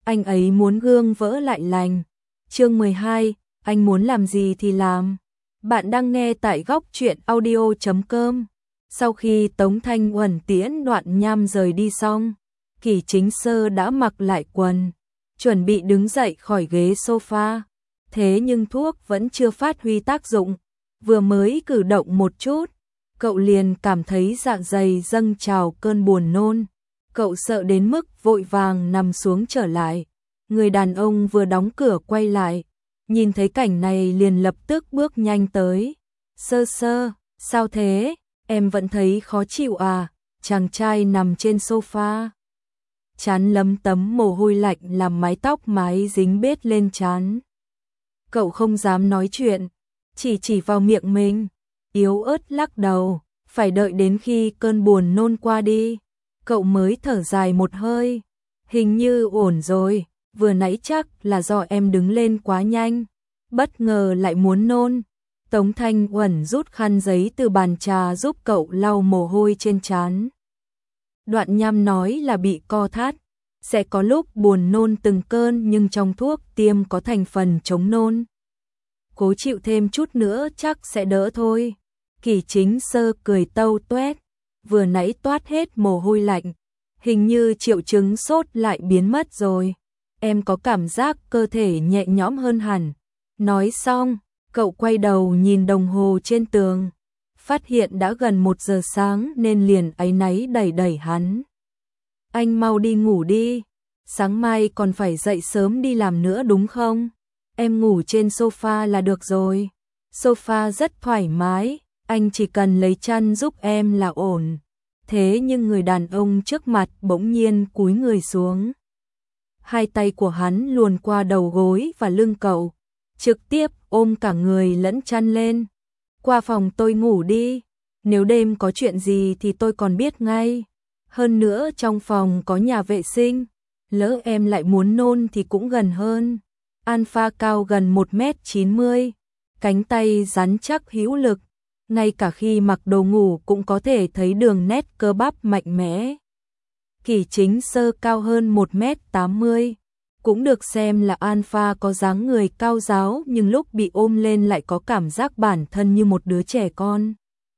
anh ấy muốn gương vỡ lại lành. Chương 12, anh muốn làm gì thì làm. Bạn đang nghe tại góc truyện audio.com. Sau khi Tống Thanh Uẩn tiễn Đoạn Nham rời đi xong, Kỷ Chính Sơ đã mặc lại quần, chuẩn bị đứng dậy khỏi ghế sofa. Thế nhưng thuốc vẫn chưa phát huy tác dụng, vừa mới cử động một chút, cậu liền cảm thấy dạ dày dâng trào cơn buồn nôn. Cậu sợ đến mức vội vàng nằm xuống trở lại. Người đàn ông vừa đóng cửa quay lại, nhìn thấy cảnh này liền lập tức bước nhanh tới. Sơ Sơ, sao thế? Em vẫn thấy khó chịu à? Chàng trai nằm trên sofa, trán lấm tấm mồ hôi lạnh làm mái tóc mái dính bết lên trán. Cậu không dám nói chuyện, chỉ vào miệng mình, yếu ớt lắc đầu, phải đợi đến khi cơn buồn nôn qua đi, cậu mới thở dài một hơi. Hình như ổn rồi, vừa nãy chắc là do em đứng lên quá nhanh, bất ngờ lại muốn nôn. Tống Thanh Uẩn rút khăn giấy từ bàn trà giúp cậu lau mồ hôi trên trán. Đoạn Nham nói là bị co thắt, sẽ có lúc buồn nôn từng cơn nhưng trong thuốc tiêm có thành phần chống nôn. Cố chịu thêm chút nữa chắc sẽ đỡ thôi. Kỷ Chính Sơ cười tâu tuét, vừa nãy toát hết mồ hôi lạnh, hình như triệu chứng sốt lại biến mất rồi. Em có cảm giác cơ thể nhẹ nhõm hơn hẳn. Nói xong, cậu quay đầu nhìn đồng hồ trên tường, phát hiện đã gần 1 giờ sáng nên liền áy náy đẩy hắn. Anh mau đi ngủ đi, sáng mai còn phải dậy sớm đi làm nữa đúng không? Em ngủ trên sofa là được rồi. Sofa rất thoải mái, anh chỉ cần lấy chăn giúp em là ổn. Thế nhưng người đàn ông trước mặt bỗng nhiên cúi người xuống. Hai tay của hắn luồn qua đầu gối và lưng cậu, trực tiếp ôm cả người lẫn chăn lên. Qua phòng tôi ngủ đi, nếu đêm có chuyện gì thì tôi còn biết ngay. Hơn nữa trong phòng có nhà vệ sinh, lỡ em lại muốn nôn thì cũng gần hơn. Alpha cao gần 1m90, cánh tay rắn chắc hữu lực, ngay cả khi mặc đồ ngủ cũng có thể thấy đường nét cơ bắp mạnh mẽ. Kỷ Chính Sơ cao hơn 1m80, cũng được xem là alpha, có dáng người cao ráo nhưng lúc bị ôm lên lại có cảm giác bản thân như một đứa trẻ con.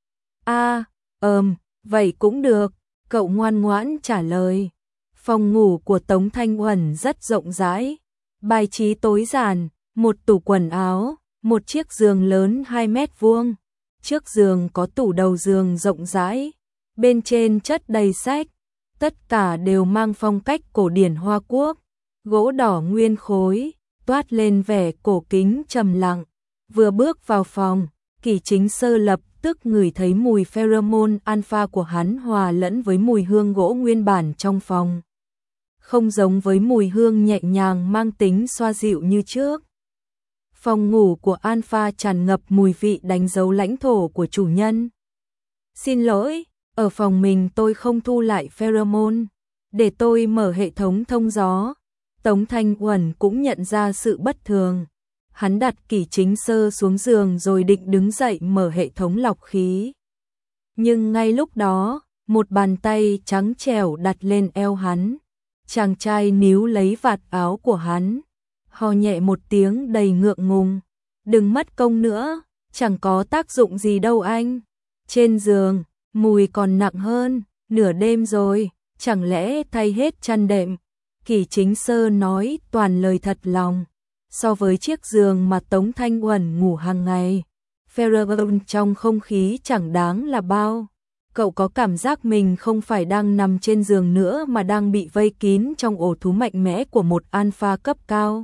Vậy cũng được, cậu ngoan ngoãn trả lời. Phòng ngủ của Tống Thanh Uẩn rất rộng rãi, bài trí tối giản, một tủ quần áo, một chiếc giường lớn 2 mét vuông. Trước giường có tủ đầu giường rộng rãi, bên trên chất đầy sách, tất cả đều mang phong cách cổ điển Hoa Quốc, gỗ đỏ nguyên khối, toát lên vẻ cổ kính trầm lặng. Vừa bước vào phòng, Kỷ Chính Sơ lập tức ngửi thấy mùi pheromone alpha của hắn hòa lẫn với mùi hương gỗ nguyên bản trong phòng. Không giống với mùi hương nhẹ nhàng mang tính xoa dịu như trước. Phòng ngủ của Alpha tràn ngập mùi vị đánh dấu lãnh thổ của chủ nhân. Xin lỗi, ở phòng mình tôi không thu lại pheromone, để tôi mở hệ thống thông gió. Tống Thanh Uẩn cũng nhận ra sự bất thường. Hắn đặt Kỷ Chính Sơ xuống giường rồi định đứng dậy mở hệ thống lọc khí. Nhưng ngay lúc đó, một bàn tay trắng trẻo đặt lên eo hắn. Chàng trai níu lấy vạt áo của hắn, ho nhẹ một tiếng đầy ngượng ngùng. Đừng mất công nữa, chẳng có tác dụng gì đâu anh. Trên giường, mùi còn nặng hơn, nửa đêm rồi, chẳng lẽ thay hết chăn đệm. Kỷ Chính Sơ nói toàn lời thật lòng. So với chiếc giường mà Tống Thanh Uẩn ngủ hàng ngày, pheromone trong không khí chẳng đáng là bao. Cậu có cảm giác mình không phải đang nằm trên giường nữa mà đang bị vây kín trong ổ thú mạnh mẽ của một alpha cấp cao.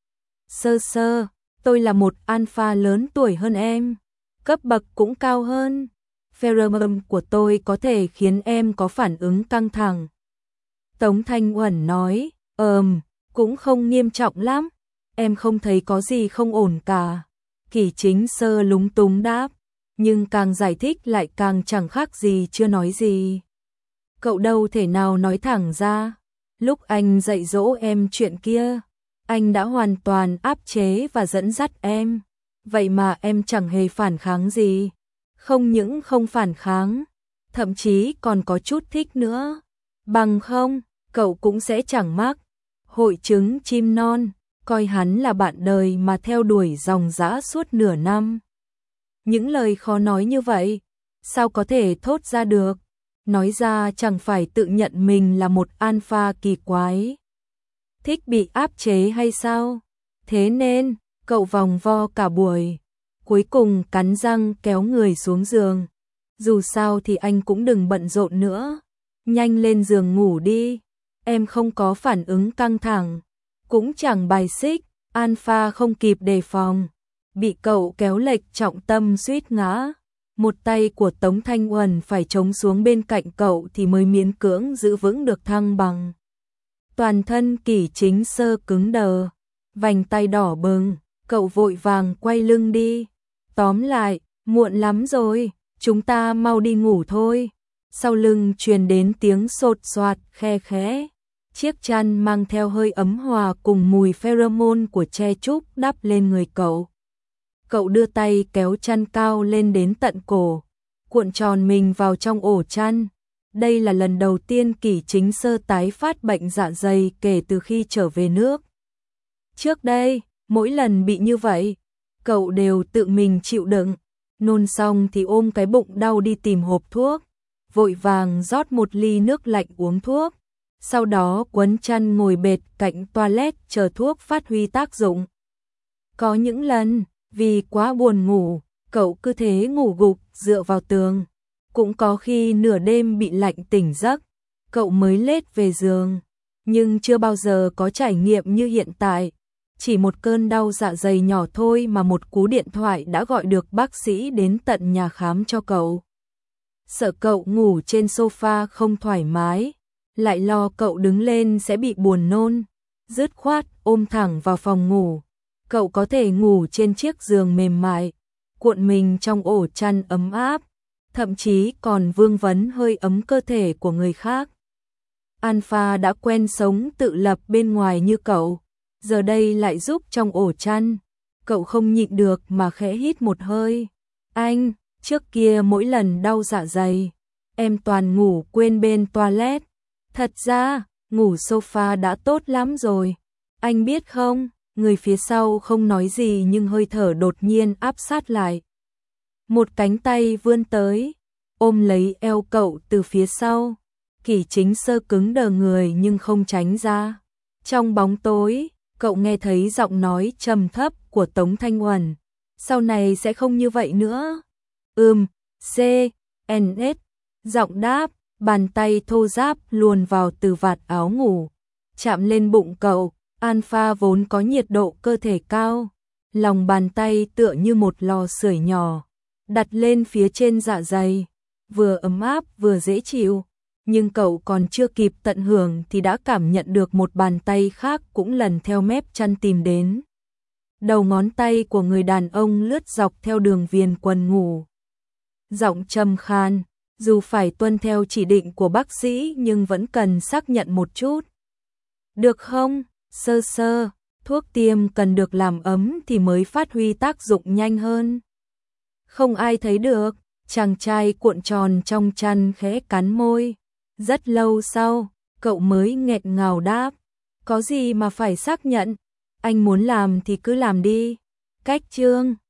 Sơ Sơ, tôi là một alpha lớn tuổi hơn em, cấp bậc cũng cao hơn. Pheromone của tôi có thể khiến em có phản ứng căng thẳng. Tống Thanh Uẩn nói, cũng không nghiêm trọng lắm, em không thấy có gì không ổn cả. Kỷ Chính Sơ lúng túng đáp, nhưng càng giải thích lại càng chẳng khác gì chưa nói gì. Cậu đâu thể nào nói thẳng ra. Lúc anh dạy dỗ em chuyện kia, anh đã hoàn toàn áp chế và dẫn dắt em. Vậy mà em chẳng hề phản kháng gì. Không những không phản kháng, thậm chí còn có chút thích nữa. Bằng không, cậu cũng sẽ chẳng mắc. hội chứng chim non, coi hắn là bạn đời mà theo đuổi dòng dã suốt nửa năm. Những lời khó nói như vậy, sao có thể thốt ra được? Nói ra chẳng phải tự nhận mình là một alpha kỳ quái. Thích bị áp chế hay sao? Thế nên, cậu vòng vo cả buổi, cuối cùng cắn răng kéo người xuống giường. Dù sao thì anh cũng đừng bận rộn nữa. Nhanh lên giường ngủ đi. Em không có phản ứng căng thẳng, cũng chẳng bài xích. Alpha không kịp đề phòng, bị cậu kéo lệch trọng tâm suýt ngã. Một tay của Tống Thanh Uẩn phải chống xuống bên cạnh cậu thì mới miễn cưỡng giữ vững được thăng bằng. Toàn thân Kỷ Chính Sơ cứng đờ, vành tay đỏ bừng, cậu vội vàng quay lưng đi. Tóm lại, muộn lắm rồi, chúng ta mau đi ngủ thôi. Sau lưng truyền đến tiếng sột soạt khe khẽ. Chiếc chăn mang theo hơi ấm hòa cùng mùi pheromone của tre trúc đắp lên người cậu. Cậu đưa tay kéo chăn cao lên đến tận cổ, cuộn tròn mình vào trong ổ chăn. Đây là lần đầu tiên Kỷ Chính Sơ tái phát bệnh dạ dày kể từ khi trở về nước. Trước đây, mỗi lần bị như vậy, cậu đều tự mình chịu đựng, nôn xong thì ôm cái bụng đau đi tìm hộp thuốc, vội vàng rót một ly nước lạnh uống thuốc, sau đó quấn chăn ngồi bệt cạnh toilet chờ thuốc phát huy tác dụng. Có những lần, vì quá buồn ngủ, cậu cứ thế ngủ gục dựa vào tường. Cũng có khi nửa đêm bị lạnh tỉnh giấc, cậu mới lết về giường. Nhưng chưa bao giờ có trải nghiệm như hiện tại. Chỉ một cơn đau dạ dày nhỏ thôi mà một cú điện thoại đã gọi được bác sĩ đến tận nhà khám cho cậu. Sợ cậu ngủ trên sofa không thoải mái, lại lo cậu đứng lên sẽ bị buồn nôn, dứt khoát ôm thẳng vào phòng ngủ. Cậu có thể ngủ trên chiếc giường mềm mại, cuộn mình trong ổ chăn ấm áp, thậm chí còn vương vấn hơi ấm cơ thể của người khác. Alpha đã quen sống tự lập bên ngoài như cậu, giờ đây lại giúp trong ổ chăn. Cậu không nhịn được mà khẽ hít một hơi. Anh, trước kia mỗi lần đau dạ dày, em toàn ngủ quên bên toilet. Thật ra, ngủ sofa đã tốt lắm rồi. Anh biết không, người phía sau không nói gì nhưng hơi thở đột nhiên áp sát lại. Một cánh tay vươn tới, ôm lấy eo cậu từ phía sau. Kỷ Chính Sơ cứng đờ người nhưng không tránh ra. Trong bóng tối, cậu nghe thấy giọng nói trầm thấp của Tống Thanh Uẩn. Sau này sẽ không như vậy nữa. C, N, S. Giọng đáp, bàn tay thô ráp luồn vào từ vạt áo ngủ. Chạm lên bụng cậu, Alpha vốn có nhiệt độ cơ thể cao. Lòng bàn tay tựa như một lò sưởi nhỏ, đặt lên phía trên dạ dày. Vừa ấm áp vừa dễ chịu. Nhưng cậu còn chưa kịp tận hưởng thì đã cảm nhận được một bàn tay khác cũng lần theo mép chăn tìm đến. Đầu ngón tay của người đàn ông lướt dọc theo đường viền quần ngủ. Giọng trầm khan, dù phải tuân theo chỉ định của bác sĩ nhưng vẫn cần xác nhận một chút. Được không, Sơ Sơ, thuốc tiêm cần được làm ấm thì mới phát huy tác dụng nhanh hơn. Không ai thấy được, chàng trai cuộn tròn trong chăn khẽ cắn môi. Rất lâu sau, cậu mới nghẹn ngào đáp. Có gì mà phải xác nhận, anh muốn làm thì cứ làm đi. Cách chương